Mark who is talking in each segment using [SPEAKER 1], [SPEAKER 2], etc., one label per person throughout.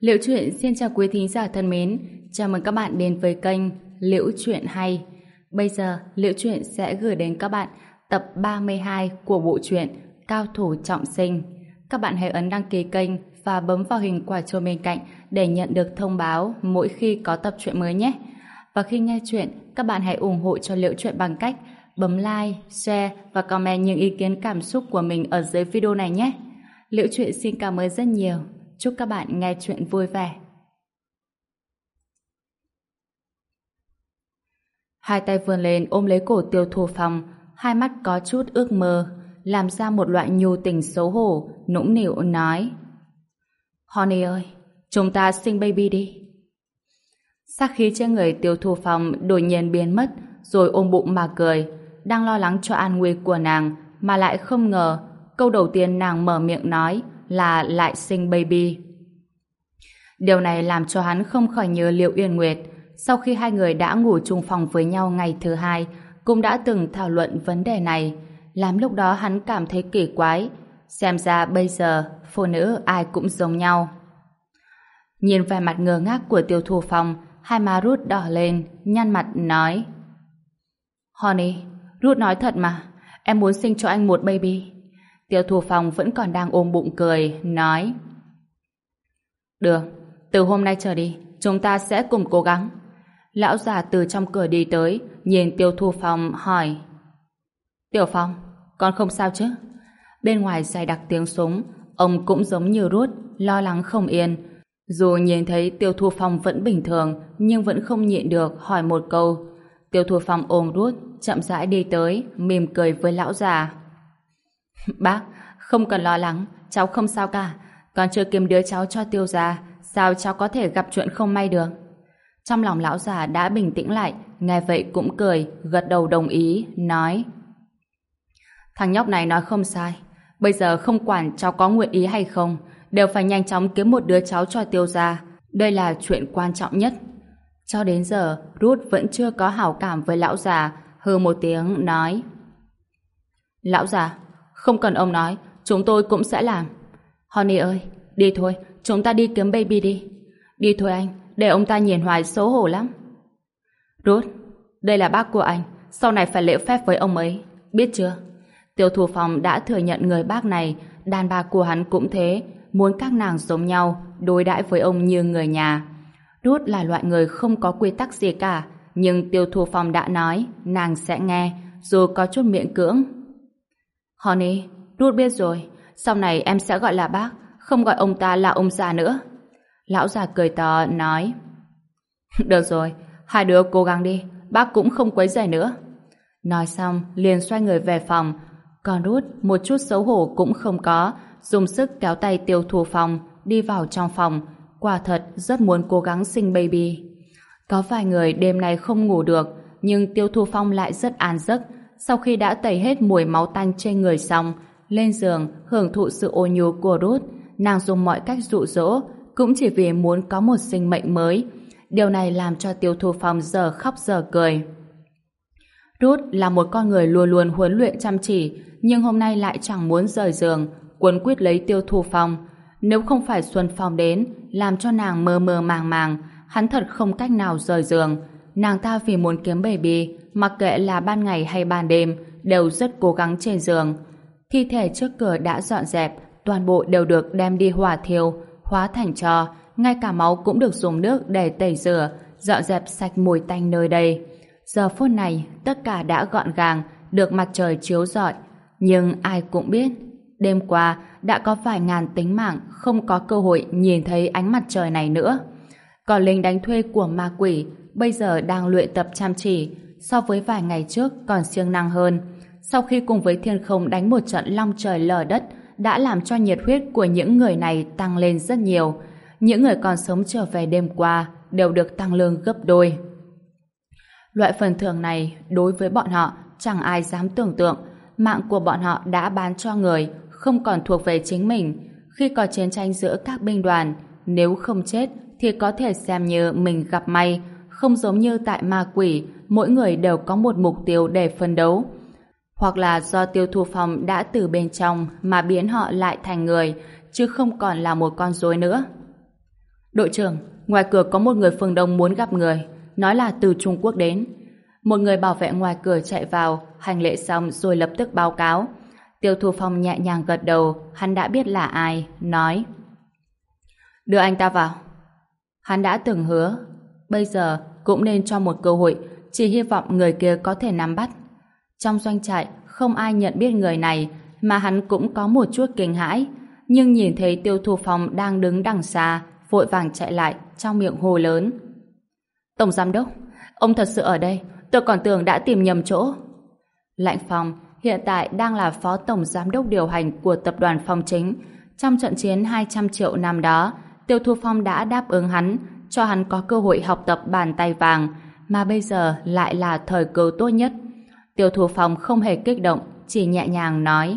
[SPEAKER 1] Liễu Chuyện xin chào quý thính giả thân mến, chào mừng các bạn đến với kênh Liễu Chuyện Hay. Bây giờ, Liễu Chuyện sẽ gửi đến các bạn tập 32 của bộ truyện Cao Thủ Trọng Sinh. Các bạn hãy ấn đăng ký kênh và bấm vào hình quả chuông bên cạnh để nhận được thông báo mỗi khi có tập truyện mới nhé. Và khi nghe chuyện, các bạn hãy ủng hộ cho Liễu Chuyện bằng cách bấm like, share và comment những ý kiến cảm xúc của mình ở dưới video này nhé. Liễu Chuyện xin cảm ơn rất nhiều. Chúc các bạn nghe chuyện vui vẻ. Hai tay vươn lên ôm lấy cổ Tiêu Thu Phong, hai mắt có chút ước mơ, làm ra một loại nhu tình xấu hổ, nũng nịu nói: Honey ơi, chúng ta sinh baby đi. Sát khí trên người Tiêu Thu Phong đột nhiên biến mất, rồi ôm bụng mà cười, đang lo lắng cho an nguy của nàng, mà lại không ngờ câu đầu tiên nàng mở miệng nói là lại sinh baby. Điều này làm cho hắn không khỏi nhớ Liễu Uyên Nguyệt. Sau khi hai người đã ngủ chung phòng với nhau ngày thứ hai, cũng đã từng thảo luận vấn đề này, làm lúc đó hắn cảm thấy kỳ quái. Xem ra bây giờ phụ nữ ai cũng giống nhau. Nhìn vẻ mặt ngơ ngác của Tiêu Thu Phong, hai má Ruth đỏ lên, nhăn mặt nói: Honey, Ruth nói thật mà, em muốn sinh cho anh một baby. Tiêu Thu Phong vẫn còn đang ôm bụng cười, nói: Được, từ hôm nay trở đi, chúng ta sẽ cùng cố gắng. Lão già từ trong cửa đi tới, nhìn Tiêu Thu Phong hỏi: Tiểu Phong, con không sao chứ? Bên ngoài dày đặc tiếng súng, ông cũng giống như Ruth, lo lắng không yên. Dù nhìn thấy Tiêu Thu Phong vẫn bình thường, nhưng vẫn không nhịn được hỏi một câu. Tiêu Thu Phong ôm Ruth, chậm rãi đi tới, mỉm cười với lão già: Bác, không cần lo lắng, cháu không sao cả. Còn chưa kiếm đứa cháu cho Tiêu gia, sao cháu có thể gặp chuyện không may được? Trong lòng lão già đã bình tĩnh lại, nghe vậy cũng cười, gật đầu đồng ý, nói: Thằng nhóc này nói không sai. Bây giờ không quản cháu có nguyện ý hay không, đều phải nhanh chóng kiếm một đứa cháu cho Tiêu gia. Đây là chuyện quan trọng nhất. Cho đến giờ, Ruth vẫn chưa có hảo cảm với lão già, hừ một tiếng, nói: Lão già, không cần ông nói, chúng tôi cũng sẽ làm. Honey ơi, đi thôi, chúng ta đi kiếm baby đi. Đi thôi anh, để ông ta nhìn hoài xấu hổ lắm. Ruth, đây là bác của anh, sau này phải lễ phép với ông ấy, biết chưa? Tiêu Thu Phong đã thừa nhận người bác này, đàn bà của hắn cũng thế, muốn các nàng giống nhau, đối đãi với ông như người nhà. Ruth là loại người không có quy tắc gì cả, nhưng Tiêu Thu Phong đã nói, nàng sẽ nghe, dù có chút miễn cưỡng. Honey, Ruth biết rồi, sau này em sẽ gọi là bác, không gọi ông ta là ông già nữa. Lão già cười to, nói: Được rồi, hai đứa cố gắng đi, bác cũng không quấy rầy nữa. Nói xong, liền xoay người về phòng, còn Ruth một chút xấu hổ cũng không có, dùng sức kéo tay Tiêu Thu Phong đi vào trong phòng, quả thật rất muốn cố gắng sinh baby. Có vài người đêm nay không ngủ được, nhưng Tiêu Thu Phong lại rất an giấc. Sau khi đã tẩy hết mùi máu tanh trên người xong, lên giường hưởng thụ sự ôn nhu của Ruth, nàng dùng mọi cách dụ dỗ, cũng chỉ vì muốn có một sinh mệnh mới. Điều này làm cho Tiêu Thu Phong giờ khóc giờ cười. Ruth là một con người luôn luôn huấn luyện chăm chỉ, nhưng hôm nay lại chẳng muốn rời giường, quấn quýt lấy Tiêu Thu Phong. Nếu không phải Xuân Phong đến, làm cho nàng mơ mơ màng màng, hắn thật không cách nào rời giường. Nàng ta vì muốn kiếm baby, mặc kệ là ban ngày hay ban đêm, đều rất cố gắng trên giường. Thi thể trước cửa đã dọn dẹp, toàn bộ đều được đem đi hỏa thiêu, hóa thành tro, ngay cả máu cũng được dùng nước để tẩy rửa, dọn dẹp sạch mùi tanh nơi đây. Giờ phút này, tất cả đã gọn gàng, được mặt trời chiếu rọi. Nhưng ai cũng biết, đêm qua đã có vài ngàn tính mạng không có cơ hội nhìn thấy ánh mặt trời này nữa. Còn lính đánh thuê của ma quỷ bây giờ đang luyện tập chăm chỉ, so với vài ngày trước còn siêng năng hơn. Sau khi cùng với thiên không đánh một trận long trời lở đất, đã làm cho nhiệt huyết của những người này tăng lên rất nhiều. Những người còn sống trở về đêm qua đều được tăng lương gấp đôi. Loại phần thưởng này đối với bọn họ chẳng ai dám tưởng tượng. Mạng của bọn họ đã bán cho người, không còn thuộc về chính mình. Khi có chiến tranh giữa các binh đoàn, nếu không chết thì có thể xem như mình gặp may, không giống như tại ma quỷ, mỗi người đều có một mục tiêu để phân đấu. Hoặc là do Tiêu Thu Phong đã từ bên trong mà biến họ lại thành người, chứ không còn là một con rối nữa. Đội trưởng, ngoài cửa có một người phương Đông muốn gặp người, nói là từ Trung Quốc đến. Một người bảo vệ ngoài cửa chạy vào, hành lễ xong rồi lập tức báo cáo. Tiêu Thu Phong nhẹ nhàng gật đầu, hắn đã biết là ai, nói: đưa anh ta vào. Hắn đã từng hứa, bây giờ cũng nên cho một cơ hội, chỉ hy vọng người kia có thể nắm bắt. Trong doanh trại, không ai nhận biết người này, mà hắn cũng có một chút kinh hãi, nhưng nhìn thấy Tiêu Thu Phong đang đứng đằng xa, vội vàng chạy lại, trong miệng hô lớn: Tổng Giám Đốc, ông thật sự ở đây, tôi còn tưởng đã tìm nhầm chỗ. Lãnh Phong hiện tại đang là Phó Tổng Giám Đốc điều hành của Tập đoàn Phong Chính. Trong trận chiến 200 triệu năm đó, Tiêu Thu Phong đã đáp ứng hắn, cho hắn có cơ hội học tập bàn tay vàng, mà bây giờ lại là thời cơ tốt nhất. Tiêu Thu Phong không hề kích động, chỉ nhẹ nhàng nói: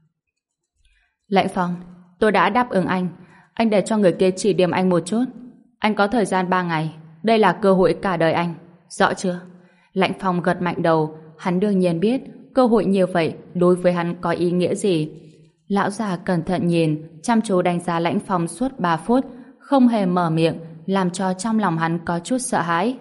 [SPEAKER 1] Lãnh Phong, tôi đã đáp ứng anh để cho người kia chỉ điểm anh một chút. Anh có thời gian 3 ngày, đây là cơ hội cả đời anh, rõ chưa? Lãnh Phong gật mạnh đầu, hắn đương nhiên biết cơ hội như vậy đối với hắn có ý nghĩa gì. Lão già cẩn thận nhìn, chăm chú đánh giá Lãnh Phong suốt 3 phút, không hề mở miệng, làm cho trong lòng hắn có chút sợ hãi.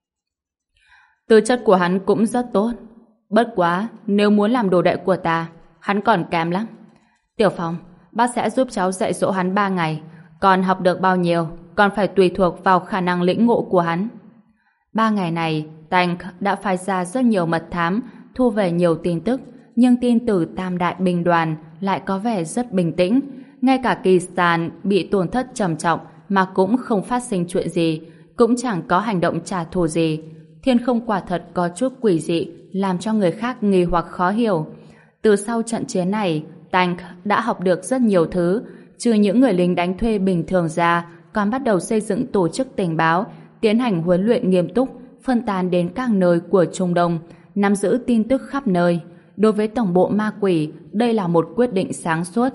[SPEAKER 1] Tư chất của hắn cũng rất tốt, bất quá nếu muốn làm đồ đệ của ta, hắn còn kém lắm. Tiểu Phong, bác sẽ giúp cháu dạy dỗ hắn 3 ngày, còn học được bao nhiêu còn phải tùy thuộc vào khả năng lĩnh ngộ của hắn. 3 ngày này, Tank đã phái ra rất nhiều mật thám, thu về nhiều tin tức, nhưng tin từ Tam Đại binh đoàn lại có vẻ rất bình tĩnh. Ngay cả Kỳ Stan bị tổn thất trầm trọng mà cũng không phát sinh chuyện gì, cũng chẳng có hành động trả thù gì. Thiên không quả thật có chút quỷ dị, làm cho người khác nghi hoặc khó hiểu. Từ sau trận chiến này, Tank đã học được rất nhiều thứ, trừ những người lính đánh thuê bình thường ra, còn bắt đầu xây dựng tổ chức tình báo, tiến hành huấn luyện nghiêm túc, phân tán đến các nơi của Trung Đông, nắm giữ tin tức khắp nơi. Đối với tổng bộ ma quỷ, đây là một quyết định sáng suốt.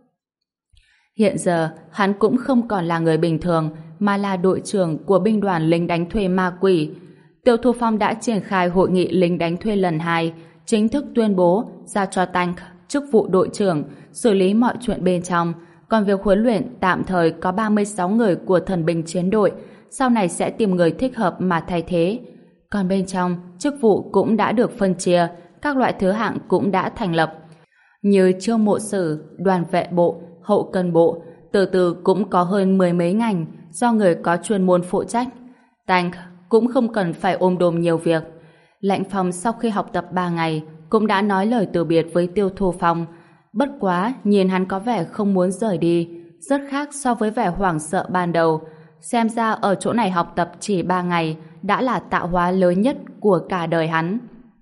[SPEAKER 1] Hiện giờ, hắn cũng không còn là người bình thường, mà là đội trưởng của binh đoàn lính đánh thuê ma quỷ. Tiêu Thu Phong đã triển khai hội nghị lính đánh thuê lần 2, chính thức tuyên bố giao cho Tank chức vụ đội trưởng, xử lý mọi chuyện bên trong. Còn việc huấn luyện tạm thời có 36 người của thần binh chiến đội, sau này sẽ tìm người thích hợp mà thay thế. Còn bên trong, chức vụ cũng đã được phân chia, các loại thứ hạng cũng đã thành lập. Như chiêu mộ sử, đoàn vệ bộ, hậu cần bộ, từ từ cũng có hơn 10 mấy ngành do người có chuyên môn phụ trách. Tank cũng không cần phải ôm đồm nhiều việc. Lãnh Phong sau khi học tập 3 ngày cũng đã nói lời từ biệt với Tiêu Thu Phong. Bất quá, nhìn hắn có vẻ không muốn rời đi, rất khác so với vẻ hoảng sợ ban đầu. Xem ra ở chỗ này học tập chỉ 3 ngày đã là tạo hóa lớn nhất của cả đời hắn.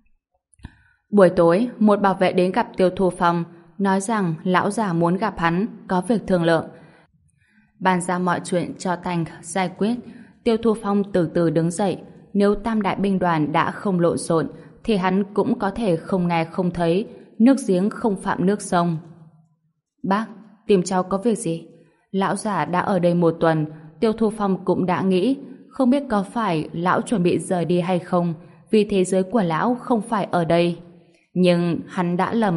[SPEAKER 1] Buổi tối, một bảo vệ đến gặp Tiêu Thu Phong, nói rằng lão già muốn gặp hắn, có việc thương lượng. Bàn ra mọi chuyện cho Tank giải quyết. Tiêu Thu Phong từ từ đứng dậy. Nếu Tam Đại binh đoàn đã không lộn xộn, thì hắn cũng có thể không nghe không thấy. Nước giếng không phạm nước sông. Bác, tìm cháu có việc gì? Lão già đã ở đây 1 tuần, Tiêu Thu Phong cũng đã nghĩ, không biết có phải lão chuẩn bị rời đi hay không, vì thế giới của lão không phải ở đây. Nhưng hắn đã lầm.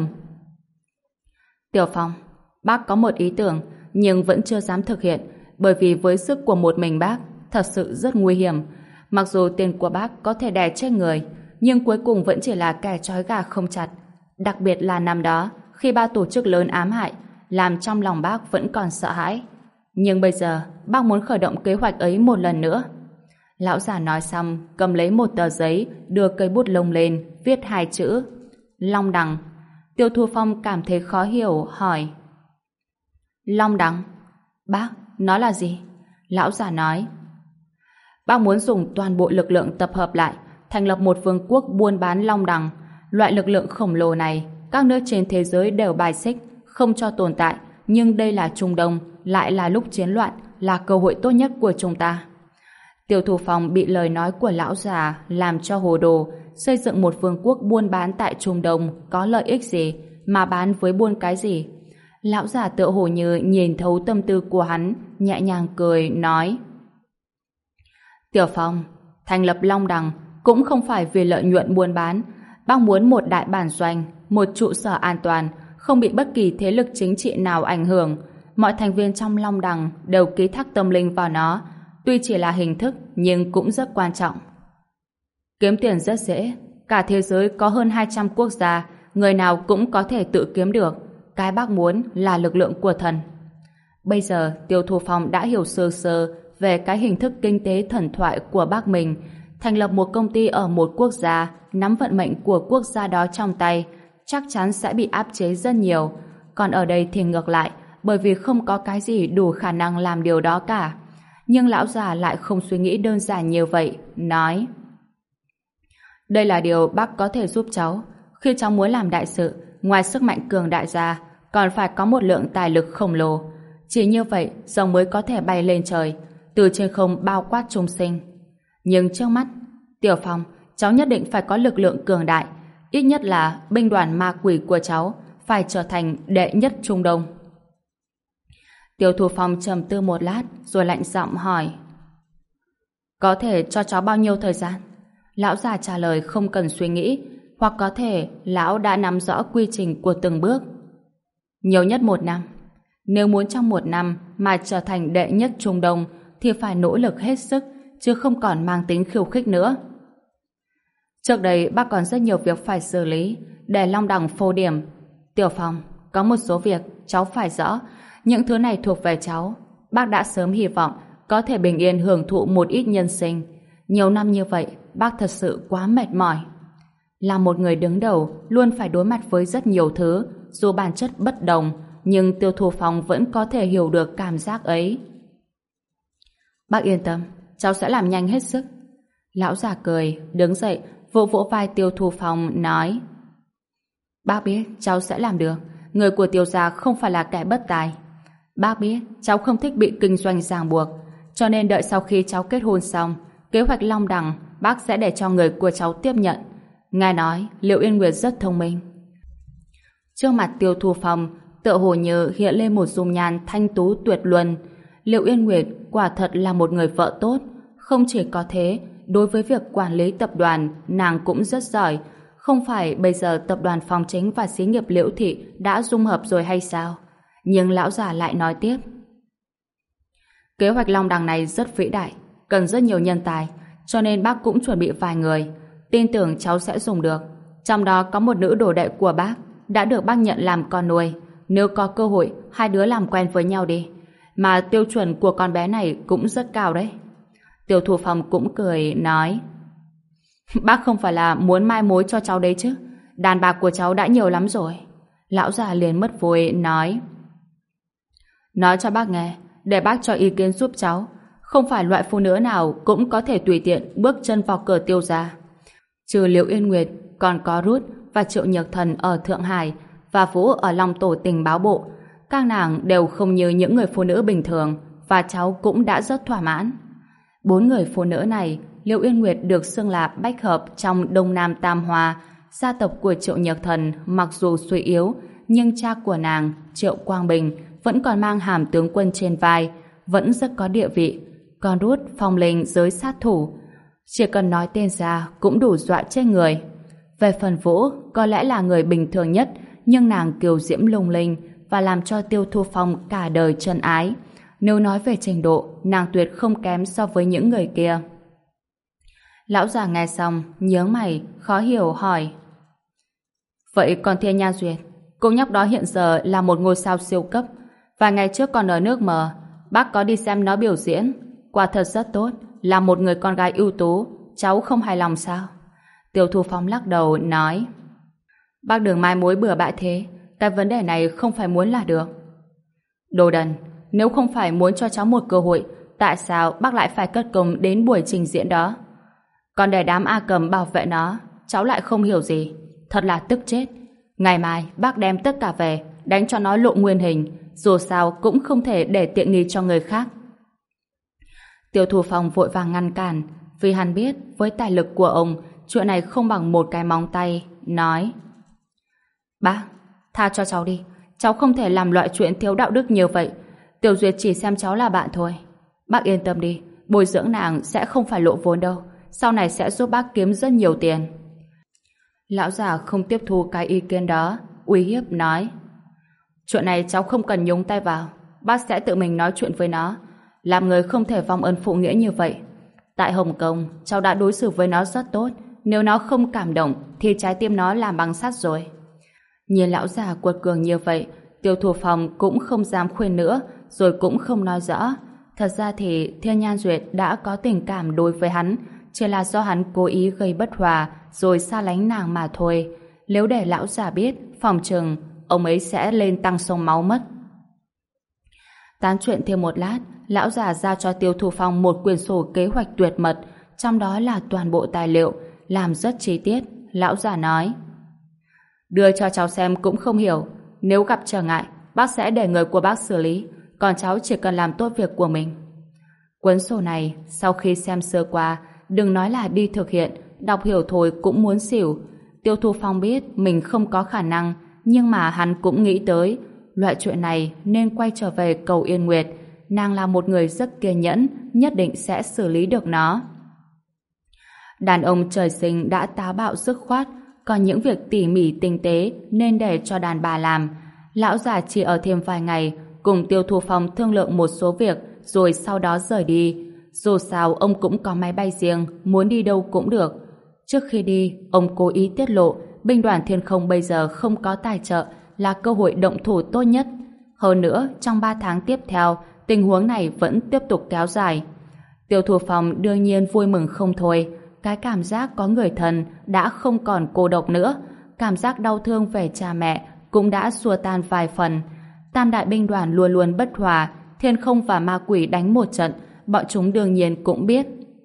[SPEAKER 1] Tiểu Phong, bác có một ý tưởng, nhưng vẫn chưa dám thực hiện, bởi vì với sức của một mình bác, thật sự rất nguy hiểm. Mặc dù tiền của bác có thể đè chết người, nhưng cuối cùng vẫn chỉ là kẻ trói gà không chặt. Đặc biệt là năm đó, khi 3 tổ chức lớn ám hại, làm trong lòng bác vẫn còn sợ hãi. Nhưng bây giờ, bác muốn khởi động kế hoạch ấy một lần nữa. Lão già nói xong, cầm lấy một tờ giấy, đưa cây bút lông lên, viết 2 chữ: Long Đằng. Tiêu Thu Phong cảm thấy khó hiểu, hỏi: Long Đằng? Bác, nó là gì? Lão già nói: Bác muốn dùng toàn bộ lực lượng tập hợp lại, thành lập một vương quốc buôn bán long đằng. Loại lực lượng khổng lồ này, các nước trên thế giới đều bài xích, không cho tồn tại, nhưng đây là Trung Đông, lại là lúc chiến loạn, là cơ hội tốt nhất của chúng ta. Tiêu Thu Phong bị lời nói của lão già làm cho hồ đồ. Xây dựng một vương quốc buôn bán tại Trung Đông có lợi ích gì, mà bán với buôn cái gì? Lão già tựa hồ như nhìn thấu tâm tư của hắn, nhẹ nhàng cười, nói: Tiểu Phong, thành lập Long Đằng cũng không phải vì lợi nhuận buôn bán. Bác muốn một đại bản doanh, một trụ sở an toàn, không bị bất kỳ thế lực chính trị nào ảnh hưởng. mọi thành viên trong Long Đằng đều ký thác tâm linh vào nó, tuy chỉ là hình thức nhưng cũng rất quan trọng. Kiếm tiền rất dễ, cả thế giới có hơn 200 quốc gia, người nào cũng có thể tự kiếm được. Cái bác muốn là lực lượng của thần. Bây giờ Tiêu Thu Phong đã hiểu sơ sơ về cái hình thức kinh tế thần thoại của bác mình, thành lập một công ty ở một quốc gia, nắm vận mệnh của quốc gia đó trong tay, chắc chắn sẽ bị áp chế rất nhiều. Còn ở đây thì ngược lại, bởi vì không có cái gì đủ khả năng làm điều đó cả. Nhưng lão già lại không suy nghĩ đơn giản như vậy, nói: đây là điều bác có thể giúp cháu. Khi cháu muốn làm đại sự, ngoài sức mạnh cường đại ra, còn phải có một lượng tài lực khổng lồ. Chỉ như vậy, rồng mới có thể bay lên trời, từ trên không bao quát chúng sinh. Nhưng trước mắt, Tiểu Phong, cháu nhất định phải có lực lượng cường đại, ít nhất là binh đoàn ma quỷ của cháu phải trở thành đệ nhất Trung Đông. Tiêu Thu Phong trầm tư một lát rồi lạnh giọng hỏi: có thể cho cháu bao nhiêu thời gian? Lão già trả lời không cần suy nghĩ, hoặc có thể lão đã nắm rõ quy trình của từng bước. Nhiều nhất 1 năm. Nếu muốn trong 1 năm mà trở thành đệ nhất Trung Đông thì phải nỗ lực hết sức, chứ không còn mang tính khiêu khích nữa. Trước đây bác còn rất nhiều việc phải xử lý để Long Đằng phô điểm. Tiểu Phong, có một số việc cháu phải rõ, những thứ này thuộc về cháu. Bác đã sớm hy vọng có thể bình yên hưởng thụ một ít nhân sinh. Nhiều năm như vậy, bác thật sự quá mệt mỏi. Là một người đứng đầu, luôn phải đối mặt với rất nhiều thứ, dù bản chất bất đồng, nhưng Tiêu Thu Phong vẫn có thể hiểu được cảm giác ấy. Bác yên tâm, cháu sẽ làm nhanh hết sức. Lão già cười, đứng dậy, vỗ vỗ vai Tiêu Thu Phong, nói: bác biết cháu sẽ làm được. Người của Tiêu gia không phải là kẻ bất tài. Bác biết cháu không thích bị kinh doanh ràng buộc, cho nên đợi sau khi cháu kết hôn xong, kế hoạch Long Đằng bác sẽ để cho người của cháu tiếp nhận. Ngài nói Liệu Yên Nguyệt rất thông minh. Trước mặt Tiêu Thu Phong tựa hồ như hiện lên một dung nhan thanh tú tuyệt luân. Liệu Yên Nguyệt quả thật là một người vợ tốt. Không chỉ có thế, đối với việc quản lý tập đoàn, nàng cũng rất giỏi. Không phải bây giờ tập đoàn Phong Chính và xí nghiệp Liễu Thị đã dung hợp rồi hay sao? Nhưng lão già lại nói tiếp: kế hoạch Long Đằng này rất vĩ đại, cần rất nhiều nhân tài, cho nên bác cũng chuẩn bị vài người. Tin tưởng cháu sẽ dùng được. Trong đó có một nữ đồ đệ của bác, đã được bác nhận làm con nuôi. Nếu có cơ hội, hai đứa làm quen với nhau đi. Mà tiêu chuẩn của con bé này cũng rất cao đấy. Tiêu Thu Phong cũng cười, nói: bác không phải là muốn mai mối cho cháu đấy chứ? Đàn bà của cháu đã nhiều lắm rồi. Lão già liền mất vui, nói: nói cho bác nghe, để bác cho ý kiến giúp cháu. Không phải loại phụ nữ nào cũng có thể tùy tiện bước chân vào cửa Tiêu gia. Trừ Liễu Yên Nguyệt, còn có Rút và Triệu Nhược Thần ở Thượng Hải và Vũ ở Long Tổ tình báo bộ. Các nàng đều không như những người phụ nữ bình thường, và cháu cũng đã rất thỏa mãn. 4 người phụ nữ này, Liễu Yên Nguyệt được xưng là bách hợp trong Đông Nam Tam Hoa. Gia tộc của Triệu Nhược Thần mặc dù suy yếu, nhưng cha của nàng, Triệu Quang Bình, vẫn còn mang hàm tướng quân trên vai, vẫn rất có địa vị. Còn Rút, phong linh giới sát thủ, chỉ cần nói tên ra cũng đủ dọa chết người. Về phần Vũ, có lẽ là người bình thường nhất, nhưng nàng kiều diễm lung linh và làm cho Tiêu Thu Phong cả đời trân ái. Nếu nói về trình độ, nàng tuyệt không kém so với những người kia. Lão già nghe xong, nhướng mày, khó hiểu hỏi: vậy còn Thiên Nha Duyệt, cô nhóc đó hiện giờ là một ngôi sao siêu cấp. Vài ngày trước còn ở nước mờ, bác có đi xem nó biểu diễn, quả thật rất tốt, là một người con gái ưu tú. Cháu không hài lòng sao? Tiêu Thu Phong lắc đầu, nói: bác đừng mai mối bừa bãi thế, cái vấn đề này không phải muốn là được. Đồ đần, nếu không phải muốn cho cháu một cơ hội, tại sao bác lại phải cất công đến buổi trình diễn đó? Còn để đám A Cầm bảo vệ nó, cháu lại không hiểu gì. Thật là tức chết. Ngày mai bác đem tất cả về, đánh cho nó lộ nguyên hình, dù sao cũng không thể để tiện nghi cho người khác. Tiêu Thu Phong vội vàng ngăn cản, vì hắn biết với tài lực của ông, chuyện này không bằng một cái móng tay, nói: bác, tha cho cháu đi, cháu không thể làm loại chuyện thiếu đạo đức như vậy. Tiểu Duyệt chỉ xem cháu là bạn thôi. Bác yên tâm đi, bồi dưỡng nàng sẽ không phải lộ vốn đâu, sau này sẽ giúp bác kiếm rất nhiều tiền. Lão già không tiếp thu cái ý kiến đó, uy hiếp nói: chuyện này cháu không cần nhúng tay vào. bác sẽ tự mình nói chuyện với nó. Làm người không thể vong ơn phụ nghĩa như vậy. Tại Hồng Kông, cháu đã đối xử với nó rất tốt. Nếu nó không cảm động, thì trái tim nó làm bằng sắt rồi. Nhìn lão già quật cường như vậy, Tiêu Thủ Phong cũng không dám khuyên nữa, rồi cũng không nói rõ. Thật ra thì Thiên Nhan Duyệt đã có tình cảm đối với hắn, chỉ là do hắn cố ý gây bất hòa, rồi xa lánh nàng mà thôi. Nếu để lão già biết, phòng chừng ông ấy sẽ lên tăng sông máu mất. Tán chuyện thêm một lát, lão già giao cho Tiêu Thủ Phong một quyển sổ kế hoạch tuyệt mật, trong đó là toàn bộ tài liệu, làm rất chi tiết. Lão già nói: đưa cho cháu xem cũng không hiểu, nếu gặp trở ngại, bác sẽ để người của bác xử lý, còn cháu chỉ cần làm tốt việc của mình. Cuốn sổ này, sau khi xem sơ qua, đừng nói là đi thực hiện, đọc hiểu thôi cũng muốn xỉu. Tiêu Thủ Phong biết mình không có khả năng, nhưng mà hắn cũng nghĩ tới, loại chuyện này nên quay trở về cầu Yên Nguyệt. Nàng là một người rất kiên nhẫn, nhất định sẽ xử lý được nó. Đàn ông trời sinh đã táo bạo dứt khoát, còn những việc tỉ mỉ tinh tế nên để cho đàn bà làm. Lão già chỉ ở thêm vài ngày, cùng Tiêu Thủ Phong thương lượng một số việc, rồi sau đó rời đi. Dù sao ông cũng có máy bay riêng, muốn đi đâu cũng được. Trước khi đi, ông cố ý tiết lộ binh đoàn Thiên Không bây giờ không có tài trợ, là cơ hội động thủ tốt nhất. Hơn nữa, trong 3 tháng tiếp theo, tình huống này vẫn tiếp tục kéo dài. Tiêu Thủ Phong đương nhiên vui mừng không thôi. Cái cảm giác có người thân đã không còn cô độc nữa. Cảm giác đau thương về cha mẹ cũng đã xua tan vài phần. Tam đại binh đoàn luôn luôn bất hòa, Thiên Không và Ma Quỷ đánh một trận, bọn chúng đương nhiên cũng biết.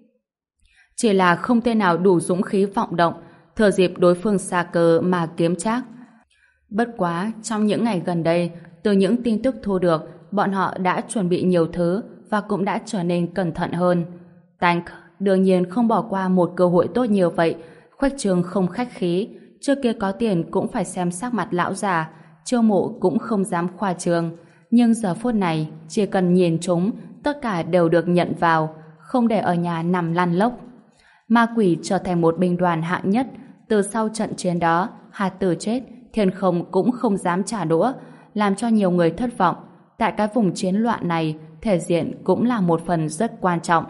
[SPEAKER 1] Chỉ là không thể nào đủ dũng khí vọng động, thừa dịp đối phương xa cơ mà kiếm trác. Bất quá, trong những ngày gần đây, từ những tin tức thu được, bọn họ đã chuẩn bị nhiều thứ và cũng đã trở nên cẩn thận hơn. Tank đương nhiên không bỏ qua một cơ hội tốt như vậy, khuếch trương không khách khí, trước kia có tiền cũng phải xem sắc mặt lão già, Chiêu Mộ cũng không dám khoa trương, nhưng giờ phút này chỉ cần nhìn chúng, tất cả đều được nhận vào, không để ở nhà nằm lăn lóc. Ma Quỷ trở thành một binh đoàn hạng nhất, từ sau trận chiến đó, Hà Tử chết, Thiên Không cũng không dám trả đũa, làm cho nhiều người thất vọng. Tại cái vùng chiến loạn này, thể diện cũng là một phần rất quan trọng.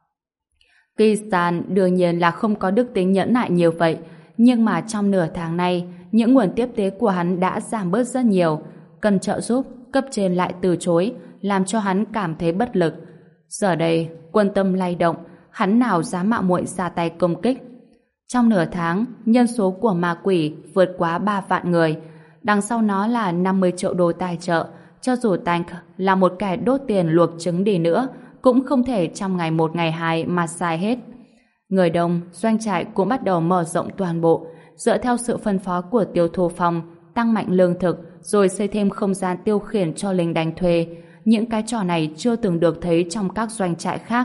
[SPEAKER 1] Kistan đương nhiên là không có đức tính nhẫn nại nhiều vậy, nhưng mà trong nửa tháng nay, những nguồn tiếp tế của hắn đã giảm bớt rất nhiều. Cần trợ giúp, cấp trên lại từ chối, làm cho hắn cảm thấy bất lực. Giờ đây, quân tâm lay động, hắn nào dám mạo muội ra tay công kích. Trong nửa tháng, nhân số của Ma Quỷ vượt quá 3 vạn người. Đằng sau nó là 50 triệu đô tài trợ. Cho dù Tank là một kẻ đốt tiền luộc trứng đi nữa, cũng không thể trong ngày 1 ngày 2 mà xài hết. Người đông, doanh trại cũng bắt đầu mở rộng toàn bộ, dựa theo sự phân phó của Tiêu Thủ Phong, tăng mạnh lương thực, rồi xây thêm không gian tiêu khiển cho lính đánh thuê. Những cái trò này chưa từng được thấy trong các doanh trại khác.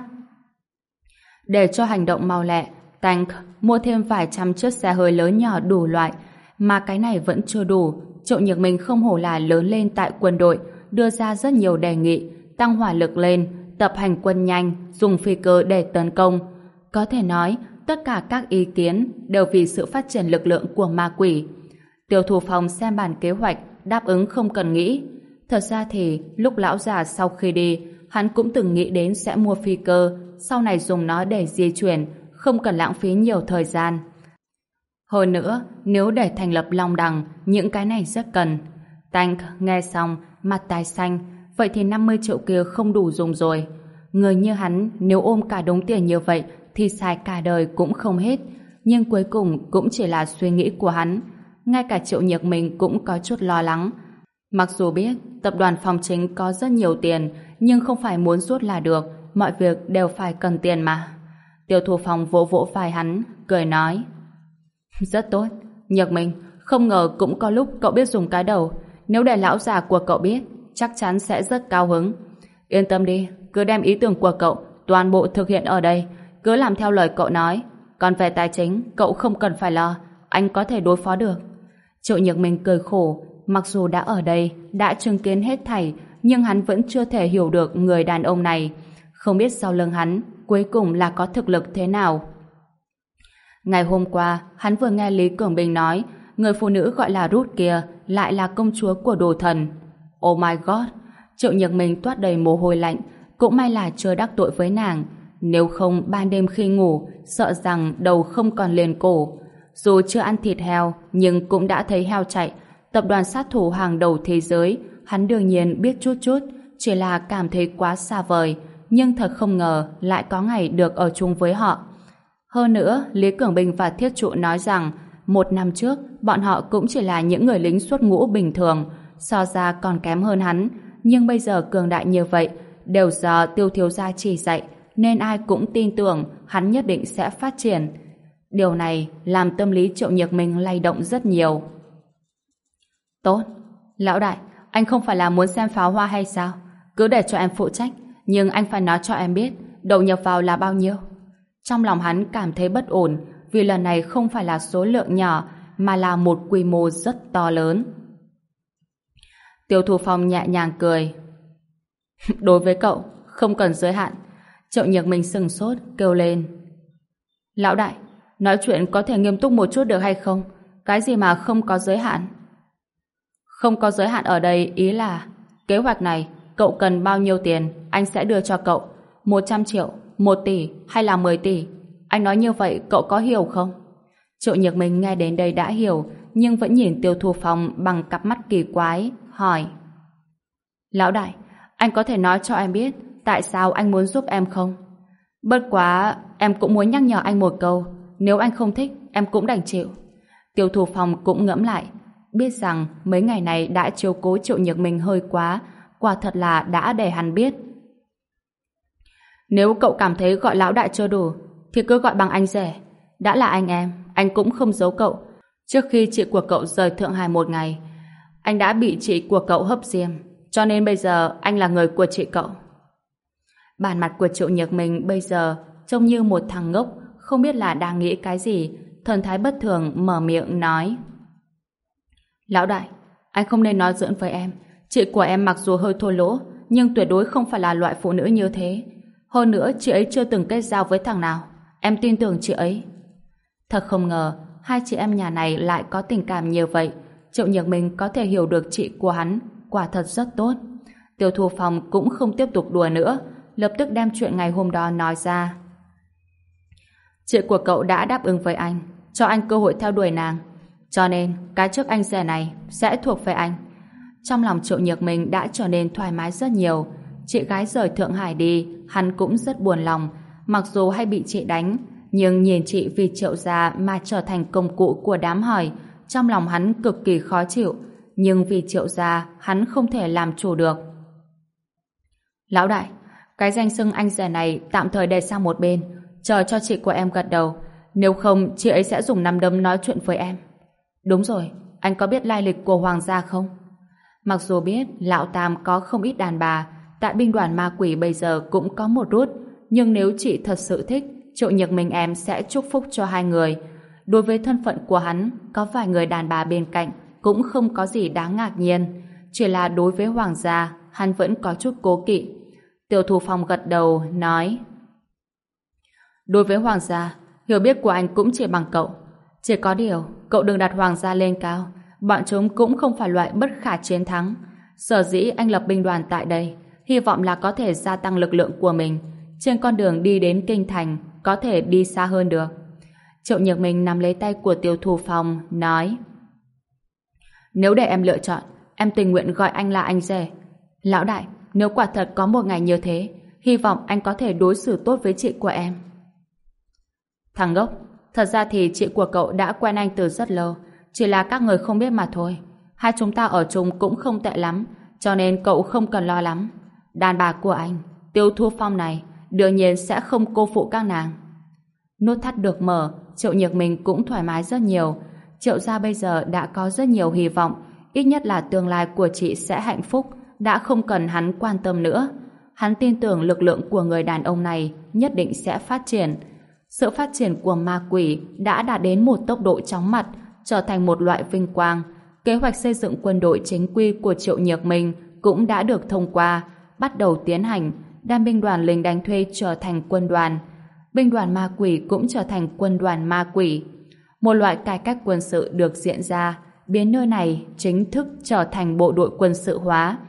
[SPEAKER 1] Để cho hành động mau lẹ, Tank mua thêm vài trăm chiếc xe hơi lớn nhỏ đủ loại, mà cái này vẫn chưa đủ. Triệu Nhược Minh không hổ là lớn lên tại quân đội, đưa ra rất nhiều đề nghị, tăng hỏa lực lên, tập hành quân nhanh, dùng phi cơ để tấn công. Có thể nói, tất cả các ý kiến đều vì sự phát triển lực lượng của Ma Quỷ. Tiêu Thủ Phong xem bản kế hoạch, đáp ứng không cần nghĩ. Thật ra thì, lúc lão già sau khi đi, hắn cũng từng nghĩ đến sẽ mua phi cơ, sau này dùng nó để di chuyển, không cần lãng phí nhiều thời gian. Hơn nữa, nếu để thành lập Long Đằng, những cái này rất cần. Tank nghe xong, mặt tái xanh, vậy thì 50 triệu kia không đủ dùng rồi. Người như hắn, nếu ôm cả đống tiền như vậy, thì xài cả đời cũng không hết. Nhưng cuối cùng cũng chỉ là suy nghĩ của hắn. Ngay cả Triệu Nhược Minh cũng có chút lo lắng. Mặc dù biết tập đoàn Phong Chính có rất nhiều tiền, nhưng không phải muốn rút là được, mọi việc đều phải cần tiền mà. Tiêu Thủ Phong vỗ vỗ vai hắn, cười nói: rất tốt, Nhược Minh, không ngờ cũng có lúc cậu biết dùng cái đầu. Nếu để lão già của cậu biết, chắc chắn sẽ rất cao hứng. Yên tâm đi, cứ đem ý tưởng của cậu toàn bộ thực hiện ở đây, cứ làm theo lời cậu nói. Còn về tài chính, cậu không cần phải lo, anh có thể đối phó được. Triệu Nhược Minh cười khổ, mặc dù đã ở đây, đã chứng kiến hết thảy, nhưng hắn vẫn chưa thể hiểu được người đàn ông này. Không biết sau lưng hắn, cuối cùng là có thực lực thế nào. Ngày hôm qua, hắn vừa nghe Lý Cường Bình nói, người phụ nữ gọi là Ruth kia lại là công chúa của đồ thần. Oh my god, Triệu Nhược Minh toát đầy mồ hôi lạnh, cũng may là chưa đắc tội với nàng, nếu không ban đêm khi ngủ sợ rằng đầu không còn liền cổ. Dù chưa ăn thịt heo nhưng cũng đã thấy heo chạy, tập đoàn sát thủ hàng đầu thế giới, hắn đương nhiên biết chút chút, chỉ là cảm thấy quá xa vời, nhưng thật không ngờ lại có ngày được ở chung với họ. Hơn nữa, Lý Cường Bình và Thiết Trụ nói rằng 1 năm trước bọn họ cũng chỉ là những người lính xuất ngũ bình thường, so ra còn kém hơn hắn, nhưng bây giờ cường đại như vậy đều do Tiêu thiếu gia chỉ dạy, nên ai cũng tin tưởng hắn nhất định sẽ phát triển. Điều này làm tâm lý Triệu Nhược Minh lay động rất nhiều. Tốt, lão đại, anh không phải là muốn xem pháo hoa hay sao? Cứ để cho em phụ trách, nhưng anh phải nói cho em biết đầu nhập vào là bao nhiêu. Trong lòng hắn cảm thấy bất ổn, vì lần này không phải là số lượng nhỏ, mà là một quy mô rất to lớn. Tiêu Thu Phong nhẹ nhàng cười. Đối với cậu, không cần giới hạn. Triệu Nhược Minh sừng sốt, kêu lên. Lão đại, nói chuyện có thể nghiêm túc một chút được hay không? Cái gì mà không có giới hạn? Không có giới hạn ở đây ý là kế hoạch này, cậu cần bao nhiêu tiền, anh sẽ đưa cho cậu. 100 triệu, 1 tỷ hay là 10 tỷ? Anh nói như vậy cậu có hiểu không? Triệu Nhược Minh nghe đến đây đã hiểu, nhưng vẫn nhìn Tiêu Thu Phong bằng cặp mắt kỳ quái, hỏi. Lão đại, anh có thể nói cho em biết tại sao anh muốn giúp em không? Bất quá, em cũng muốn nhắc nhở anh một câu, nếu anh không thích, em cũng đành chịu. Tiêu Thu Phong cũng ngẫm lại, biết rằng mấy ngày này đã chiếu cố Triệu Nhược Minh hơi quá, quả thật là đã để hắn biết. Nếu cậu cảm thấy gọi lão đại chưa đủ, thì cứ gọi bằng anh rể. Đã là anh em, anh cũng không giấu cậu. Trước khi chị của cậu rời Thượng Hải 1 ngày, anh đã bị chị của cậu hấp diêm, cho nên bây giờ anh là người của chị cậu. Bản mặt của Triệu Nhược Minh bây giờ trông như một thằng ngốc, không biết là đang nghĩ cái gì, thần thái bất thường mở miệng nói. Lão đại, anh không nên nói giỡn với em. Chị của em mặc dù hơi thô lỗ, nhưng tuyệt đối không phải là loại phụ nữ như thế. Hơn nữa, chị ấy chưa từng kết giao với thằng nào. Em tin tưởng chị ấy. Thật không ngờ, hai chị em nhà này lại có tình cảm như vậy. Triệu Nhược Minh có thể hiểu được chị của hắn, quả thật rất tốt. Tiêu Thu Phong cũng không tiếp tục đùa nữa, lập tức đem chuyện ngày hôm đó nói ra. Chị của cậu đã đáp ứng với anh, cho anh cơ hội theo đuổi nàng. Cho nên, cái chức anh rể này sẽ thuộc về anh. Trong lòng Triệu Nhược Minh đã trở nên thoải mái rất nhiều. Chị gái rời Thượng Hải đi, hắn cũng rất buồn lòng. Mặc dù hay bị chị đánh, nhưng nhìn chị vì Triệu gia mà trở thành công cụ của đám hỏi, trong lòng hắn cực kỳ khó chịu. Nhưng vì Triệu gia, hắn không thể làm chủ được. Lão đại, cái danh xưng anh rể này tạm thời để sang một bên, chờ cho chị của em gật đầu. Nếu không, chị ấy sẽ dùng nắm đấm nói chuyện với em. Đúng rồi, anh có biết lai lịch của Hoàng gia không? Mặc dù biết Lão Tam có không ít đàn bà, tại binh đoàn ma quỷ bây giờ cũng có một rút, nhưng nếu chị thật sự thích, Triệu Nhược Minh em sẽ chúc phúc cho hai người. Đối với thân phận của hắn, có vài người đàn bà bên cạnh cũng không có gì đáng ngạc nhiên. Chỉ là đối với Hoàng gia, hắn vẫn có chút cố kỵ. Tiêu Thu Phong gật đầu, nói. Đối với Hoàng gia, hiểu biết của anh cũng chỉ bằng cậu. Chỉ có điều, cậu đừng đặt Hoàng gia lên cao. Bọn chúng cũng không phải loại bất khả chiến thắng. Sở dĩ anh lập binh đoàn tại đây, hy vọng là có thể gia tăng lực lượng của mình. Trên con đường đi đến Kinh Thành, có thể đi xa hơn được. Triệu Nhược Minh nắm lấy tay của Tiêu Thu Phong, nói. Nếu để em lựa chọn, em tình nguyện gọi anh là anh rể. Lão đại, nếu quả thật có một ngày như thế, hy vọng anh có thể đối xử tốt với chị của em. Thằng ngốc, thật ra thì chị của cậu đã quen anh từ rất lâu, chỉ là các người không biết mà thôi. Hai chúng ta ở chung cũng không tệ lắm, cho nên cậu không cần lo lắm. Đàn bà của anh, Tiêu Thu Phong này, đương nhiên sẽ không cô phụ các nàng. Nút thắt được mở, Triệu Nhược Minh cũng thoải mái rất nhiều. Triệu gia bây giờ đã có rất nhiều hy vọng, ít nhất là tương lai của chị sẽ hạnh phúc, đã không cần hắn quan tâm nữa. Hắn tin tưởng lực lượng của người đàn ông này nhất định sẽ phát triển. Sự phát triển của ma quỷ đã đạt đến một tốc độ chóng mặt, trở thành một loại vinh quang. Kế hoạch xây dựng quân đội chính quy của Triệu Nhược Minh cũng đã được thông qua, bắt đầu tiến hành, đem binh đoàn lính đánh thuê trở thành quân đoàn. Binh đoàn ma quỷ cũng trở thành quân đoàn ma quỷ. Một loại cải cách quân sự được diễn ra, biến nơi này chính thức trở thành bộ đội quân sự hóa.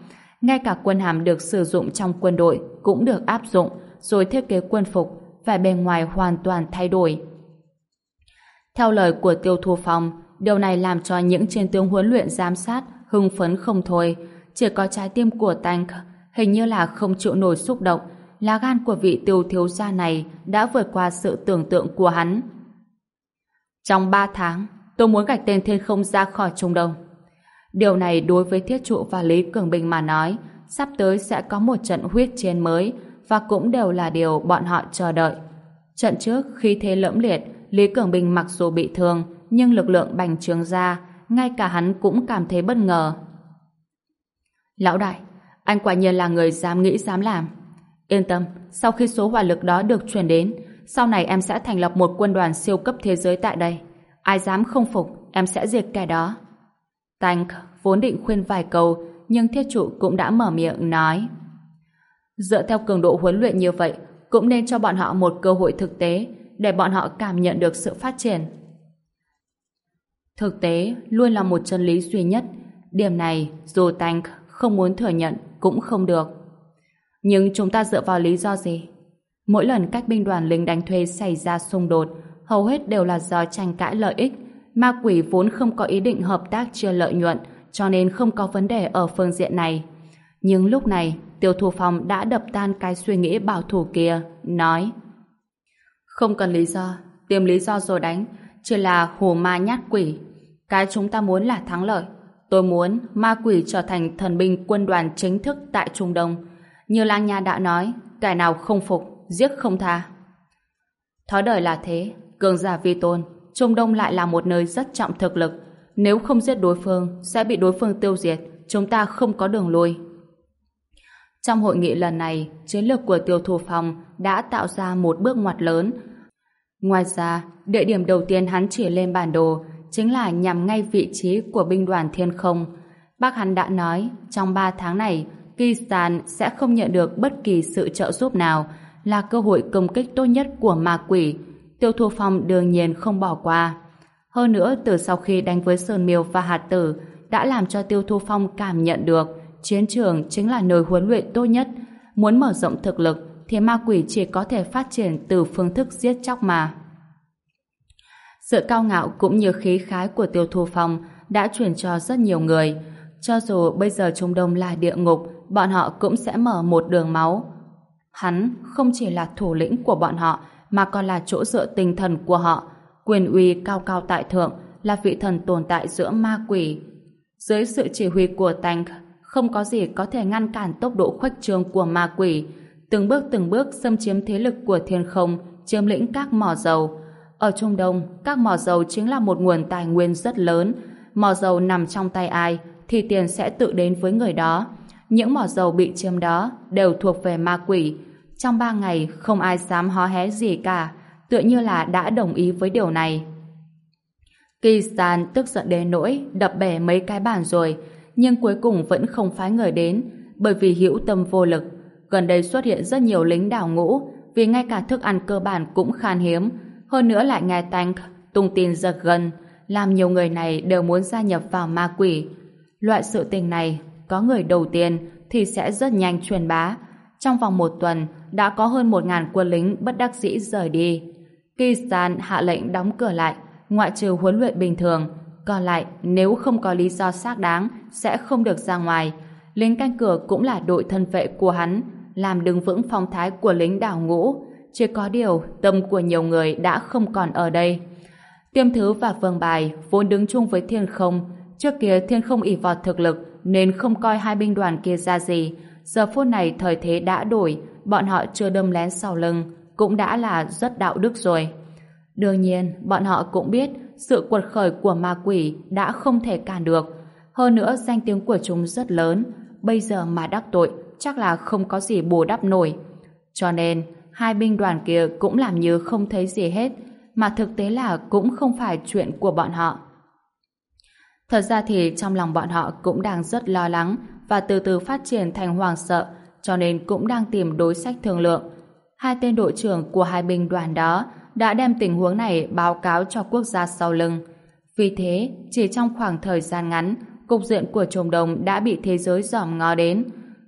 [SPEAKER 1] ngay cả quân hàm được sử dụng trong quân đội cũng được áp dụng, rồi thiết kế quân phục, vẻ bề ngoài hoàn toàn thay đổi. Theo lời của Tiêu Thu Phong, điều này làm cho những chiến tướng huấn luyện giám sát hưng phấn không thôi. Chỉ có trái tim của Tank hình như là không chịu nổi xúc động. Lá gan của vị Tiêu thiếu gia này đã vượt qua sự tưởng tượng của hắn. Trong 3 tháng, tôi muốn gạch tên Thiên Không ra khỏi Trung Đông. Điều này đối với Thiết Trụ và Lý Cường Bình mà nói, sắp tới sẽ có một trận huyết chiến mới, và cũng đều là điều bọn họ chờ đợi. Trận trước, khi thế lẫm liệt, Lý Cường Bình mặc dù bị thương, nhưng lực lượng bành trướng ra, ngay cả hắn cũng cảm thấy bất ngờ. Lão đại, anh quả nhiên là người dám nghĩ dám làm. Yên tâm, sau khi số hỏa lực đó được truyền đến, sau này em sẽ thành lập một quân đoàn siêu cấp thế giới tại đây. Ai dám không phục, em sẽ diệt kẻ đó. Tank vốn định khuyên vài câu, nhưng Thiết Trụ cũng đã mở miệng nói. Dựa theo cường độ huấn luyện như vậy, cũng nên cho bọn họ một cơ hội thực tế, để bọn họ cảm nhận được sự phát triển. Thực tế luôn là một chân lý duy nhất. Điểm này dù Tank không muốn thừa nhận cũng không được. Nhưng chúng ta dựa vào lý do gì? Mỗi lần các binh đoàn lính đánh thuê xảy ra xung đột, hầu hết đều là do tranh cãi lợi ích. Ma quỷ vốn không có ý định hợp tác chia lợi nhuận, cho nên không có vấn đề ở phương diện này. Nhưng lúc này, Tiêu Thu Phong đã đập tan cái suy nghĩ bảo thủ kia, nói: không cần lý do, tìm lý do rồi đánh, chỉ là hù ma nhát quỷ. Cái chúng ta muốn là thắng lợi. Tôi muốn ma quỷ trở thành thần binh quân đoàn chính thức tại Trung Đông. Như Lang Nha đã nói, kẻ nào không phục, giết không tha. Thói đời là thế, cường giả vi tôn, Trung Đông lại là một nơi rất trọng thực lực. Nếu không giết đối phương, sẽ bị đối phương tiêu diệt, chúng ta không có đường lui. Trong hội nghị lần này, chiến lược của Tiêu Thu Phong đã tạo ra một bước ngoặt lớn. Ngoài ra, địa điểm đầu tiên hắn chỉ lên bản đồ chính là nhằm ngay vị trí của binh đoàn Thiên Không. Bác hắn đã nói, trong 3 tháng này, Kistan sẽ không nhận được bất kỳ sự trợ giúp nào, là cơ hội công kích tốt nhất của ma quỷ. Tiêu Thu Phong đương nhiên không bỏ qua. Hơn nữa, từ sau khi đánh với Sơn Miêu và Hạt Tử, đã làm cho Tiêu Thu Phong cảm nhận được chiến trường chính là nơi huấn luyện tốt nhất. Muốn mở rộng thực lực thì ma quỷ chỉ có thể phát triển từ phương thức giết chóc mà. Sự cao ngạo cũng như khí khái của Tiêu Thu Phong đã truyền cho rất nhiều người. Cho dù bây giờ Trung Đông là địa ngục, bọn họ cũng sẽ mở một đường máu. Hắn không chỉ là thủ lĩnh của bọn họ, mà còn là chỗ dựa tinh thần của họ. Quyền uy cao cao tại thượng, là vị thần tồn tại giữa ma quỷ. Dưới sự chỉ huy của Tank, không có gì có thể ngăn cản tốc độ khuếch trương của ma quỷ. Từng bước xâm chiếm thế lực của Thiên Không, chiếm lĩnh các mỏ dầu. Ở Trung Đông, các mỏ dầu chính là một nguồn tài nguyên rất lớn. Mỏ dầu nằm trong tay ai, thì tiền sẽ tự đến với người đó. Những mỏ dầu bị chiếm đó đều thuộc về ma quỷ. Trong 3 ngày, không ai dám hó hé gì cả, tựa như là đã đồng ý với điều này. Kistan tức giận đến nỗi đập bể mấy cái bàn rồi, nhưng cuối cùng vẫn không phái người đến, bởi vì hữu tâm vô lực. Gần đây xuất hiện rất nhiều lính đào ngũ, vì ngay cả thức ăn cơ bản cũng khan hiếm, hơn nữa lại nghe Tank tung tin giật gân, làm nhiều người này đều muốn gia nhập vào ma quỷ. Loại sự tình này, có người đầu tiên thì sẽ rất nhanh truyền bá. Trong vòng 1 tuần, đã có hơn 1.000 quân lính bất đắc dĩ rời đi. Kistan hạ lệnh đóng cửa lại, ngoại trừ huấn luyện bình thường, còn lại nếu không có lý do xác đáng sẽ không được ra ngoài. Lính canh cửa cũng là đội thân vệ của hắn, làm đứng vững phong thái của lính đào ngũ. Chỉ có điều tâm của nhiều người đã không còn ở đây. Tiêm Thứ và Vương Bài vốn đứng chung với Thiên Không. Trước kia Thiên Không ỷ vào thực lực nên không coi hai binh đoàn kia ra gì. Giờ phút này thời thế đã đổi, bọn họ chưa đâm lén sau lưng, cũng đã là rất đạo đức rồi. Đương nhiên, bọn họ cũng biết sự quật khởi của ma quỷ đã không thể cản được. Hơn nữa, danh tiếng của chúng rất lớn, bây giờ mà đắc tội chắc là không có gì bù đắp nổi. Cho nên, hai binh đoàn kia cũng làm như không thấy gì hết, mà thực tế là cũng không phải chuyện của bọn họ. Thật ra thì trong lòng bọn họ cũng đang rất lo lắng và từ từ phát triển thành hoảng sợ, cho nên cũng đang tìm đối sách thương lượng. Hai tên đội trưởng của hai binh đoàn đó đã đem tình huống này báo cáo cho quốc gia sau lưng. Vì thế, chỉ trong khoảng thời gian ngắn, cục diện của Trung Đông đã bị thế giới dòm ngó đến.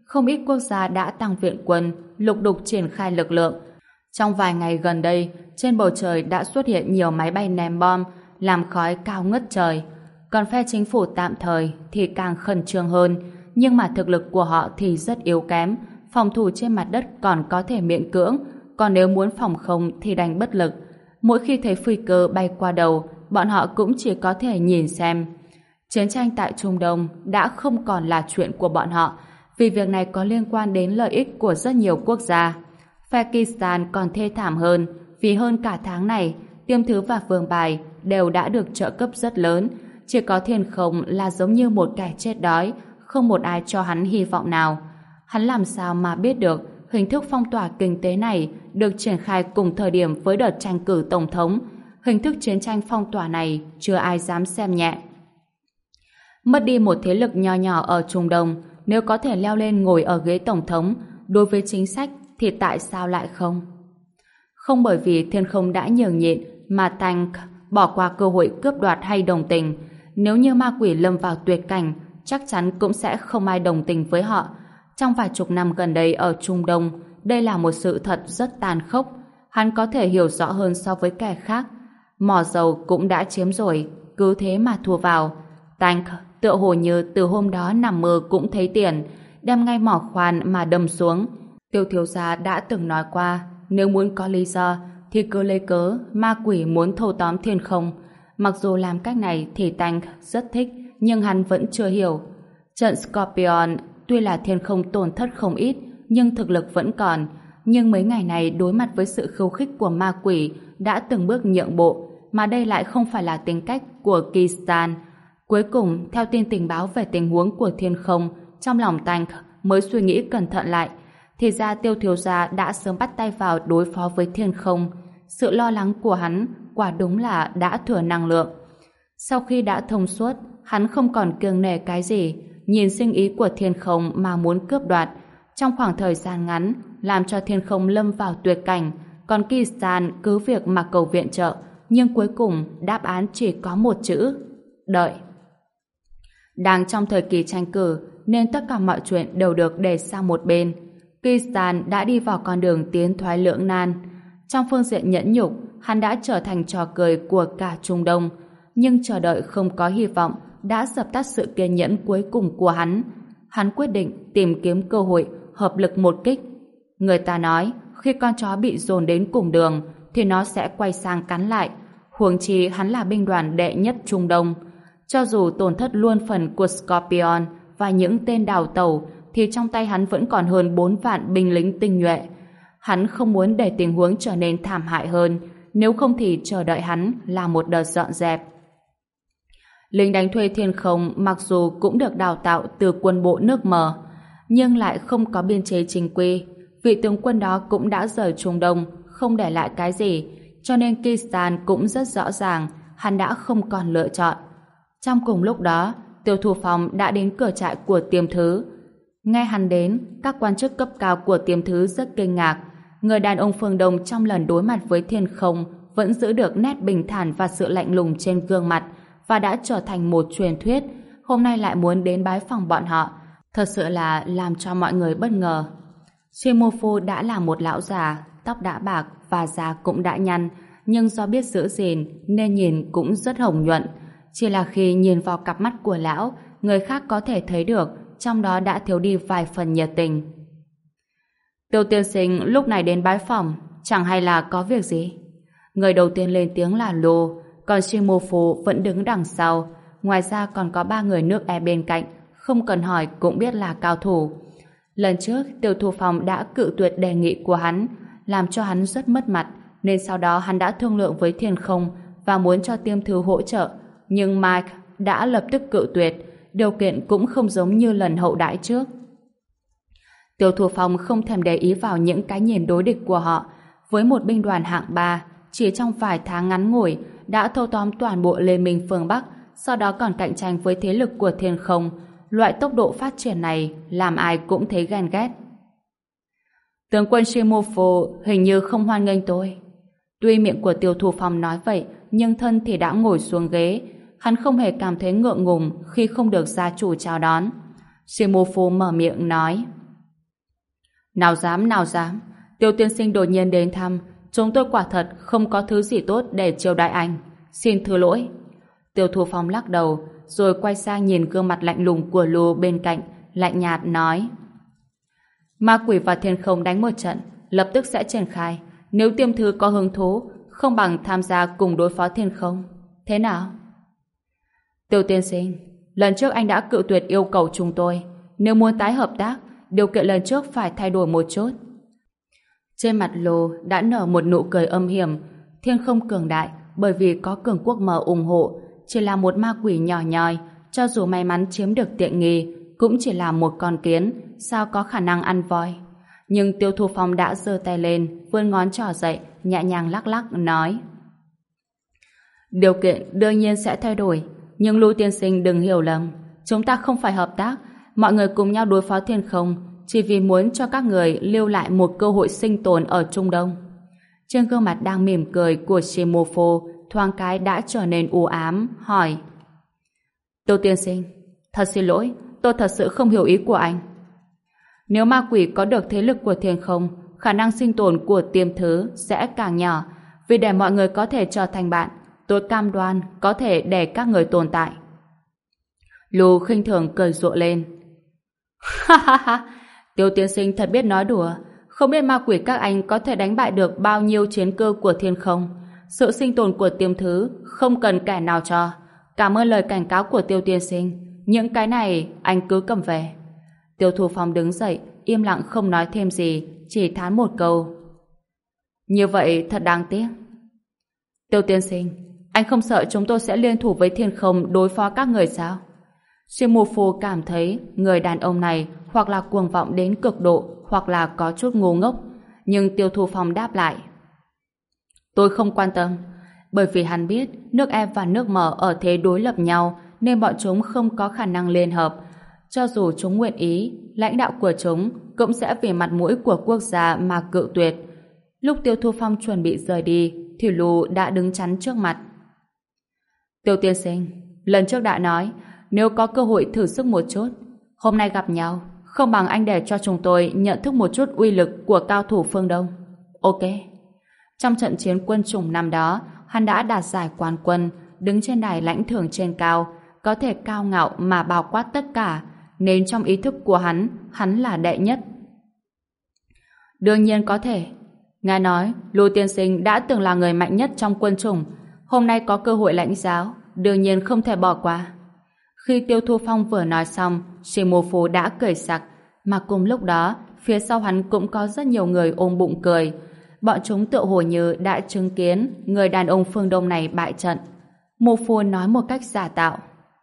[SPEAKER 1] Không ít quốc gia đã tăng viện quân, lục đục triển khai lực lượng. Trong vài ngày gần đây, trên bầu trời đã xuất hiện nhiều máy bay ném bom, làm khói cao ngất trời. Còn phe chính phủ tạm thời thì càng khẩn trương hơn, nhưng mà thực lực của họ thì rất yếu kém, phòng thủ trên mặt đất còn có thể miễn cưỡng, còn nếu muốn phòng không thì đành bất lực. Mỗi khi thấy phi cơ bay qua đầu, bọn họ cũng chỉ có thể nhìn xem. Chiến tranh tại Trung Đông đã không còn là chuyện của bọn họ, vì việc này có liên quan đến lợi ích của rất nhiều quốc gia. Pakistan còn thê thảm hơn, vì hơn cả tháng này, Tiêm Thứ và Vương Bài đều đã được trợ cấp rất lớn, chỉ có Thiên Không là giống như một kẻ chết đói, không một ai cho hắn hy vọng nào. Hắn làm sao mà biết được hình thức phong tỏa kinh tế này được triển khai cùng thời điểm với đợt tranh cử tổng thống. Hình thức chiến tranh phong tỏa này chưa ai dám xem nhẹ. Mất đi một thế lực nho nhỏ ở Trung Đông, nếu có thể leo lên ngồi ở ghế tổng thống, đối với chính sách thì tại sao lại không? Không bởi vì Thiên Không đã nhường nhịn mà Tank bỏ qua cơ hội cướp đoạt hay đồng tình. Nếu như ma quỷ lâm vào tuyệt cảnh, chắc chắn cũng sẽ không ai đồng tình với họ. Trong vài chục năm gần đây ở Trung Đông, đây là một sự thật rất tàn khốc. Hắn có thể hiểu rõ hơn so với kẻ khác. Mỏ dầu cũng đã chiếm rồi, cứ thế mà thua vào. Tank tựa hồ như từ hôm đó nằm mơ cũng thấy tiền, đem ngay mỏ khoan mà đâm xuống. Tiêu thiếu gia đã từng nói qua, nếu muốn có lý do thì cứ lấy cớ ma quỷ muốn thâu tóm Thiên Không. Mặc dù làm cách này thì Tank rất thích, nhưng hắn vẫn chưa hiểu. Trận Scorpion tuy là Thiên Không tổn thất không ít, nhưng thực lực vẫn còn. Nhưng mấy ngày này đối mặt với sự khiêu khích của ma quỷ đã từng bước nhượng bộ, mà đây lại không phải là tính cách của Kistan. Cuối cùng, theo tin tình báo về tình huống của Thiên Không, trong lòng Tank mới suy nghĩ cẩn thận lại. Thì ra Tiêu thiếu gia đã sớm bắt tay vào đối phó với Thiên Không. Sự lo lắng của hắn quả đúng là đã thừa năng lượng. Sau khi đã thông suốt, hắn không còn kiêng nể cái gì, nhìn sinh ý của Thiên Không mà muốn cướp đoạt. Trong khoảng thời gian ngắn, làm cho Thiên Không lâm vào tuyệt cảnh, còn Kistan cứ việc mà cầu viện trợ, nhưng cuối cùng đáp án chỉ có một chữ: đợi. Đang trong thời kỳ tranh cử, nên tất cả mọi chuyện đều được để sang một bên. Kistan đã đi vào con đường tiến thoái lưỡng nan. Trong phương diện nhẫn nhục, hắn đã trở thành trò cười của cả Trung Đông. Nhưng chờ đợi không có hy vọng đã dập tắt sự kiên nhẫn cuối cùng của hắn. Hắn quyết định tìm kiếm cơ hội hợp lực một kích. Người ta nói, khi con chó bị dồn đến cùng đường thì nó sẽ quay sang cắn lại. Huống chi hắn là binh đoàn đệ nhất Trung Đông. Cho dù tổn thất luôn phần của Scorpion và những tên đào tẩu, thì trong tay hắn vẫn còn hơn 4 vạn binh lính tinh nhuệ. Hắn không muốn để tình huống trở nên thảm hại hơn, nếu không thì chờ đợi hắn là một đợt dọn dẹp. Lính đánh thuê Thiên Không mặc dù cũng được đào tạo từ quân bộ nước Mờ, nhưng lại không có biên chế chính quy. Vị tướng quân đó cũng đã rời Trung Đông, không để lại cái gì, cho nên Kistan cũng rất rõ ràng hắn đã không còn lựa chọn. Trong cùng lúc đó, Tiêu Thu Phong đã đến cửa trại của Tiêm Thứ. Nghe hắn đến, các quan chức cấp cao của Tiêm Thứ rất kinh ngạc. Người đàn ông phương Đông trong lần đối mặt với Thiên Không vẫn giữ được nét bình thản và sự lạnh lùng trên gương mặt, và đã trở thành một truyền thuyết. Hôm nay lại muốn đến bái phòng bọn họ, thật sự là làm cho mọi người bất ngờ. Shimofu đã là một lão già, tóc đã bạc và da cũng đã nhăn, nhưng do biết giữ gìn nên nhìn cũng rất hồng nhuận. Chỉ là khi nhìn vào cặp mắt của lão, người khác có thể thấy được trong đó đã thiếu đi vài phần nhiệt tình. Tiêu tiên sinh lúc này đến bái phòng, chẳng hay là có việc gì? Người đầu tiên lên tiếng là Lô, còn Shimofu vẫn đứng đằng sau. Ngoài ra còn có 3 người nước E bên cạnh, không cần hỏi cũng biết là cao thủ. Lần trước Tiêu Thu Phong đã cự tuyệt đề nghị của hắn, làm cho hắn rất mất mặt, nên sau đó hắn đã thương lượng với Thiên Không và muốn cho Tiêm Thứ hỗ trợ, nhưng Mike đã lập tức cự tuyệt. Điều kiện cũng không giống như lần hậu đãi trước. Tiêu Thu Phong không thèm để ý vào những cái nhìn đối địch của họ. Với một binh đoàn hạng 3, chỉ trong vài tháng ngắn ngủi đã thâu tóm toàn bộ Liên minh phương Bắc, sau đó còn cạnh tranh với thế lực của Thiên Không. Loại tốc độ phát triển này làm ai cũng thấy ghen ghét. Tướng quân Shimofu hình như không hoan nghênh tôi. Tuy miệng của Tiêu Thu Phong nói vậy, nhưng thân thì đã ngồi xuống ghế. Hắn không hề cảm thấy ngượng ngùng khi không được gia chủ chào đón. Shimofu mở miệng nói: Nào dám. Tiêu tiên sinh đột nhiên đến thăm, chúng tôi quả thật không có thứ gì tốt để chiêu đãi anh. Xin thứ lỗi. Tiêu Thu Phong lắc đầu, rồi quay sang nhìn gương mặt lạnh lùng của Lưu bên cạnh, lạnh nhạt nói: Ma Quỷ và Thiên Không đánh một trận, lập tức sẽ triển khai. Nếu Tiêm Thứ có hứng thú, không bằng tham gia cùng đối phó Thiên Không. Thế nào? Tiêu tiên sinh, lần trước anh đã cự tuyệt yêu cầu chúng tôi. Nếu muốn tái hợp tác, điều kiện lần trước phải thay đổi một chút. Trên mặt Lô đã nở một nụ cười âm hiểm. Thiên Không cường đại bởi vì có Cường Quốc Mờ ủng hộ, chỉ là một ma quỷ nhỏ nhoi, cho dù may mắn chiếm được tiện nghi, cũng chỉ là một con kiến, sao có khả năng ăn voi. Nhưng Tiêu Thu Phong đã giơ tay lên, vươn ngón trỏ dậy, nhẹ nhàng lắc lắc, nói: Điều kiện đương nhiên sẽ thay đổi, nhưng Lưu tiên sinh đừng hiểu lầm, chúng ta không phải hợp tác, mọi người cùng nhau đối phó Thiên Không, chỉ vì muốn cho các người lưu lại một cơ hội sinh tồn ở Trung Đông. Trên gương mặt đang mỉm cười của Shimofo thoáng cái đã trở nên u ám, hỏi: Tiêu tiên sinh, thật xin lỗi, tôi thật sự không hiểu ý của anh. Nếu ma quỷ có được thế lực của Thiên Không, khả năng sinh tồn của Tiêm Thứ sẽ càng nhỏ, vì để mọi người có thể trở thành bạn, tôi cam đoan có thể để các người tồn tại. Lù khinh thường cười rộ lên. Ha ha ha, Tiêu tiên sinh thật biết nói đùa, không biết ma quỷ các anh có thể đánh bại được bao nhiêu chiến cơ của Thiên Không. Sự sinh tồn của Tiêm Thứ không cần kẻ nào cho. Cảm ơn lời cảnh cáo của Tiêu tiên sinh, những cái này anh cứ cầm về. Tiêu Thu Phong đứng dậy, im lặng không nói thêm gì, chỉ thán một câu: Như vậy thật đáng tiếc. Tiêu tiên sinh, anh không sợ chúng tôi sẽ liên thủ với Thiên Không đối phó các người sao? Shimofo cảm thấy người đàn ông này hoặc là cuồng vọng đến cực độ, hoặc là có chút ngu ngốc. Nhưng Tiêu Thu Phong đáp lại: Tôi không quan tâm, bởi vì hắn biết nước Em và nước M ở thế đối lập nhau, nên bọn chúng không có khả năng liên hợp. Cho dù chúng nguyện ý, lãnh đạo của chúng cũng sẽ vì mặt mũi của quốc gia mà cự tuyệt. Lúc Tiêu Thu Phong chuẩn bị rời đi, thì Lù đã đứng chắn trước mặt. Tiêu tiên sinh, lần trước đã nói, nếu có cơ hội thử sức một chút, hôm nay gặp nhau, không bằng anh để cho chúng tôi nhận thức một chút uy lực của cao thủ phương Đông. Ok. Trong trận chiến quân chủng năm đó, hắn đã đạt giải quán quân, đứng trên đài lãnh thưởng trên cao, có thể cao ngạo mà bao quát tất cả, nên trong ý thức của hắn là đệ nhất. Đương nhiên có thể. Nghe nói, Lưu tiên sinh đã từng là người mạnh nhất trong quân chủng, hôm nay có cơ hội lãnh giáo, đương nhiên không thể bỏ qua. Khi Tiêu Thu Phong vừa nói xong, Shimofo đã cười sặc, mà cùng lúc đó, phía sau hắn cũng có rất nhiều người ôm bụng cười. Bọn chúng tựa hồ như đã chứng kiến người đàn ông phương Đông này bại trận. Mô Phu nói một cách giả tạo: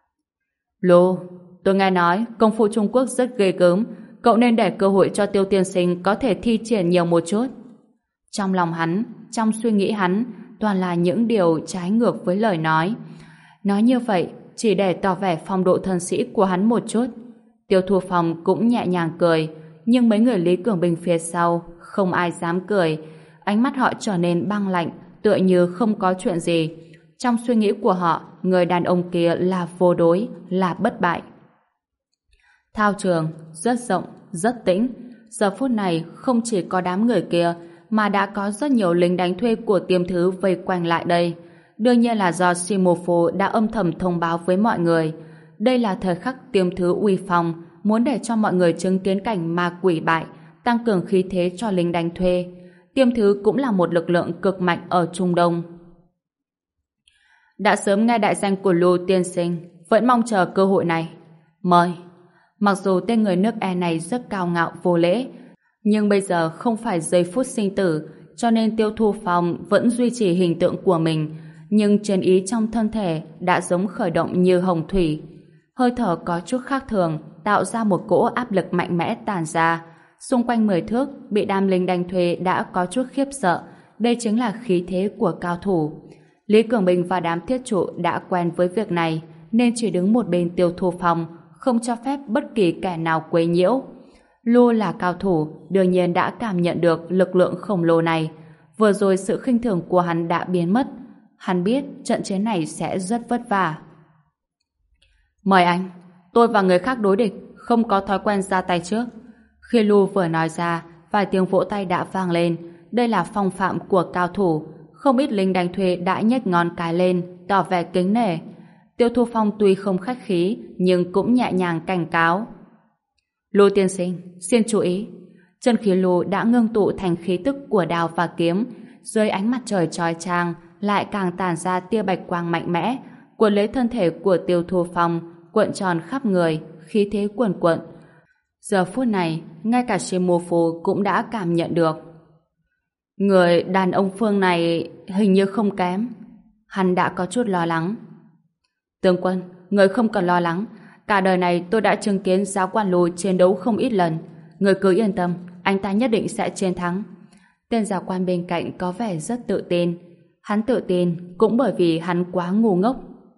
[SPEAKER 1] Lô, tôi nghe nói công phu Trung Quốc rất ghê gớm, cậu nên để cơ hội cho Tiêu tiên sinh có thể thi triển nhiều một chút. Trong lòng hắn, trong suy nghĩ hắn, toàn là những điều trái ngược với lời nói. Nói như vậy, chỉ để tỏ vẻ phong độ thân sĩ của hắn một chút. Tiêu Thu Phong cũng nhẹ nhàng cười, nhưng mấy người Lý Cường Bình phía sau không ai dám cười. Ánh mắt họ trở nên băng lạnh, tựa như không có chuyện gì. Trong suy nghĩ của họ, người đàn ông kia là vô đối, là bất bại. Thao trường rất rộng, rất tĩnh. Giờ phút này không chỉ có đám người kia, mà đã có rất nhiều lính đánh thuê của Tiêm Thứ vây quanh lại đây. Đương nhiên là do Shimofo đã âm thầm thông báo với mọi người. Đây là thời khắc Tiêm Thứ uy phong, muốn để cho mọi người chứng kiến cảnh ma quỷ bại, tăng cường khí thế cho lính đánh thuê. Tiêm Thứ cũng là một lực lượng cực mạnh ở Trung Đông. Đã sớm nghe đại danh của Lưu tiên sinh, vẫn mong chờ cơ hội này. Mời. Mặc dù tên người nước E này rất cao ngạo vô lễ, nhưng bây giờ không phải giây phút sinh tử, cho nên Tiêu Thu Phong vẫn duy trì hình tượng của mình, nhưng chiến ý trong thân thể đã giống khởi động như hồng thủy. Hơi thở có chút khác thường, tạo ra một cỗ áp lực mạnh mẽ tàn ra. Xung quanh 10 thước bị đám lính đánh thuê đã có chút khiếp sợ. Đây chính là khí thế của cao thủ. Lý Cường Bình và đám thiết trụ đã quen với việc này, nên chỉ đứng một bên Tiêu Thu Phong, không cho phép bất kỳ kẻ nào quấy nhiễu. Lu là cao thủ, đương nhiên đã cảm nhận được lực lượng khổng lồ này. Vừa rồi sự khinh thường của hắn đã biến mất. Hắn biết trận chiến này sẽ rất vất vả. Mời anh, tôi và người khác đối địch, không có thói quen ra tay trước. Khi Lu vừa nói ra, vài tiếng vỗ tay đã vang lên. Đây là phong phạm của cao thủ. Không ít lính đánh thuê đã nhếch ngón cái lên, tỏ vẻ kính nể. Tiêu Thu Phong tuy không khách khí, nhưng cũng nhẹ nhàng cảnh cáo. Lô tiên sinh, xin chú ý. Chân khí lô đã ngưng tụ thành khí tức của đao và kiếm. Dưới ánh mặt trời chói chang, lại càng tản ra tia bạch quang mạnh mẽ, cuốn lấy thân thể của Tiêu Thu Phong, cuộn tròn khắp người, khí thế cuồn cuộn. Giờ phút này, ngay cả Shim Mô Phu cũng đã cảm nhận được. Người đàn ông Phương này hình như không kém. Hắn đã có chút lo lắng. Tướng quân, người không cần lo lắng. Cả đời này tôi đã chứng kiến giáo quan lùi chiến đấu không ít lần. Người cứ yên tâm, anh ta nhất định sẽ chiến thắng. Tên giáo quan bên cạnh có vẻ rất tự tin. Hắn tự tin cũng bởi vì hắn quá ngu ngốc.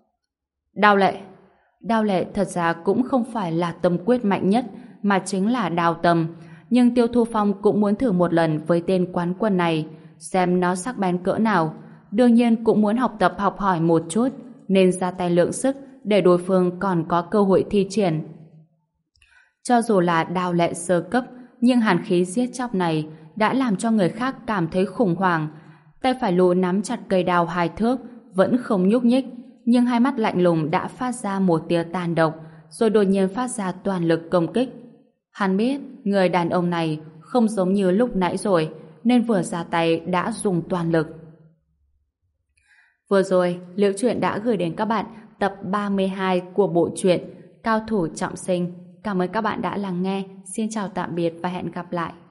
[SPEAKER 1] Đao lệ thật ra cũng không phải là tâm quyết mạnh nhất, mà chính là đao tâm. Nhưng Tiêu Thu Phong cũng muốn thử một lần với tên quán quân này, xem nó sắc bén cỡ nào. Đương nhiên cũng muốn học tập học hỏi một chút, nên ra tay lượng sức để đối phương còn có cơ hội thi triển. Cho dù là đao lệ sơ cấp, nhưng hàn khí giết chóc này đã làm cho người khác cảm thấy khủng hoảng. Tay phải lù nắm chặt cây đao 2 thước, vẫn không nhúc nhích, nhưng hai mắt lạnh lùng đã phát ra một tia tàn độc, rồi đột nhiên phát ra toàn lực công kích. Hắn biết người đàn ông này không giống như lúc nãy rồi, nên vừa ra tay đã dùng toàn lực. Vừa rồi, Liễu Chuyện đã gửi đến các bạn tập 32 của bộ truyện Cao thủ trọng sinh. Cảm ơn các bạn đã lắng nghe. Xin chào tạm biệt và hẹn gặp lại.